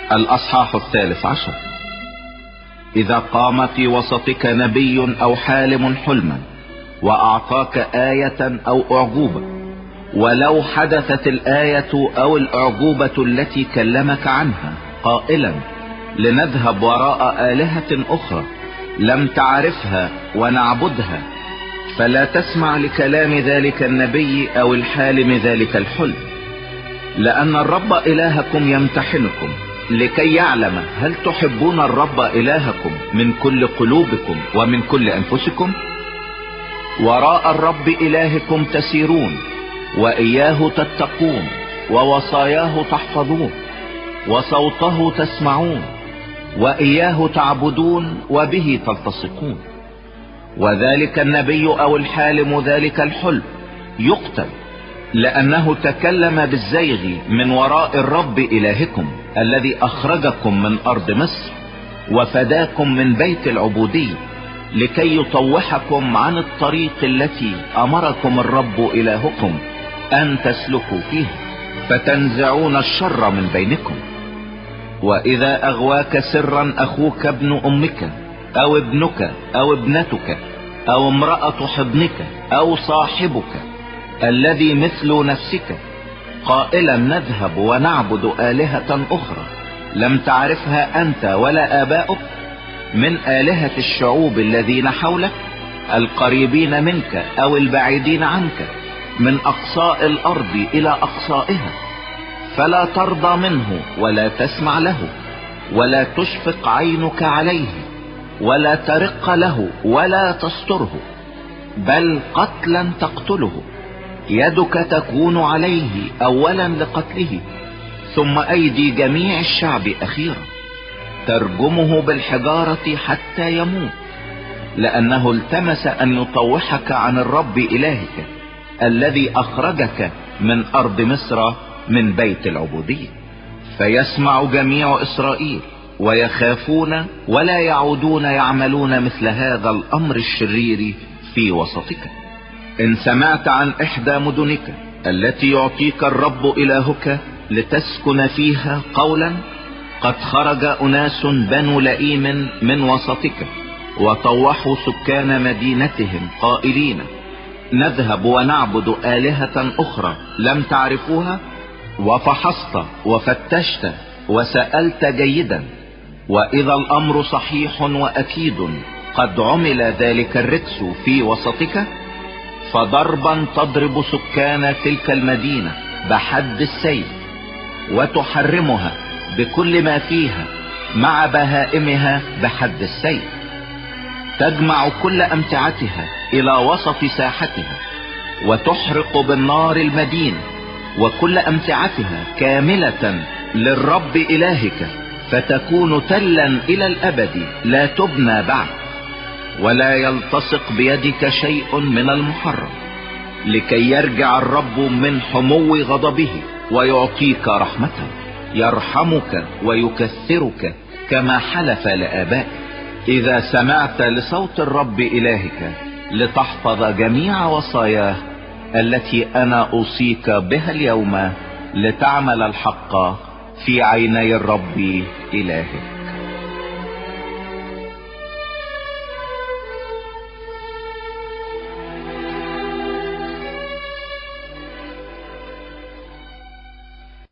الأصحاح 13. إذا قام في وسطك نبي أو حالم حلما وأعطاك آية أو أعجوبة، ولو حدثت الآية أو الأعجوبة التي كلمك عنها قائلا لنذهب وراء آلهة أخرى لم تعرفها ونعبدها، فلا تسمع لكلام ذلك النبي أو الحالم ذلك الحلم، لأن الرب إلهكم يمتحنكم لكي يعلم هل تحبون الرب إلهكم من كل قلوبكم ومن كل أنفسكم. وراء الرب إلهكم تسيرون، وإياه تتقون، ووصاياه تحفظون، وصوته تسمعون، وإياه تعبدون، وبه تلتصقون. وذلك النبي أو الحالم ذلك الحلم يقتل، لأنه تكلم بالزيغ من وراء الرب إلهكم الذي أخرجكم من أرض مصر وفداكم من بيت العبودية، لكي يطوحكم عن الطريق التي أمركم الرب إلهكم أن تسلكوا فيها، فتنزعون الشر من بينكم. وإذا أغواك سرا أخوك ابن أمك أو ابنك أو ابنتك أو امرأة حضنك أو صاحبك الذي مثل نفسك قائلا نذهب ونعبد آلهة أخرى لم تعرفها أنت ولا آباؤك من آلهة الشعوب الذين حولك القريبين منك أو البعيدين عنك من أقصاء الأرض إلى أقصائها، فلا ترضى منه ولا تسمع له ولا تشفق عينك عليه ولا ترق له ولا تستره، بل قتلا تقتله، يدك تكون عليه أولا لقتله ثم أيدي جميع الشعب أخيرا، ترجمه بالحجارة حتى يموت، لأنه التمس أن يطوحك عن الرب إلهك الذي أخرجك من أرض مصر من بيت العبودية. فيسمع جميع إسرائيل ويخافون ولا يعودون يعملون مثل هذا الأمر الشرير في وسطك. إن سمعت عن إحدى مدنك التي يعطيك الرب إلهك لتسكن فيها قولا قد خرج أناس بنو لئيم من وسطك وطوحوا سكان مدينتهم قائلين نذهب ونعبد آلهة أخرى لم تعرفوها، وفحصت وفتشت وسألت جيدا، وإذا الأمر صحيح وأكيد قد عمل ذلك الرجس في وسطك، فضربا تضرب سكان تلك المدينة بحد السيف وتحرمها بكل ما فيها مع بهائمها بحد السيف، تجمع كل أمتعتها إلى وسط ساحتها وتحرق بالنار المدينة وكل أمتعتها كاملة للرب إلهك، فتكون تلا إلى الأبد لا تبنى بعد، ولا يلتصق بيدك شيء من المحرم، لكي يرجع الرب من حمو غضبه ويعطيك رحمته، يرحمك ويكثرك كما حلف لآبائك، إذا سمعت لصوت الرب إلهك لتحفظ جميع وصاياه التي أنا أوصيك بها اليوم، لتعمل الحق في عيني الرب إلهك.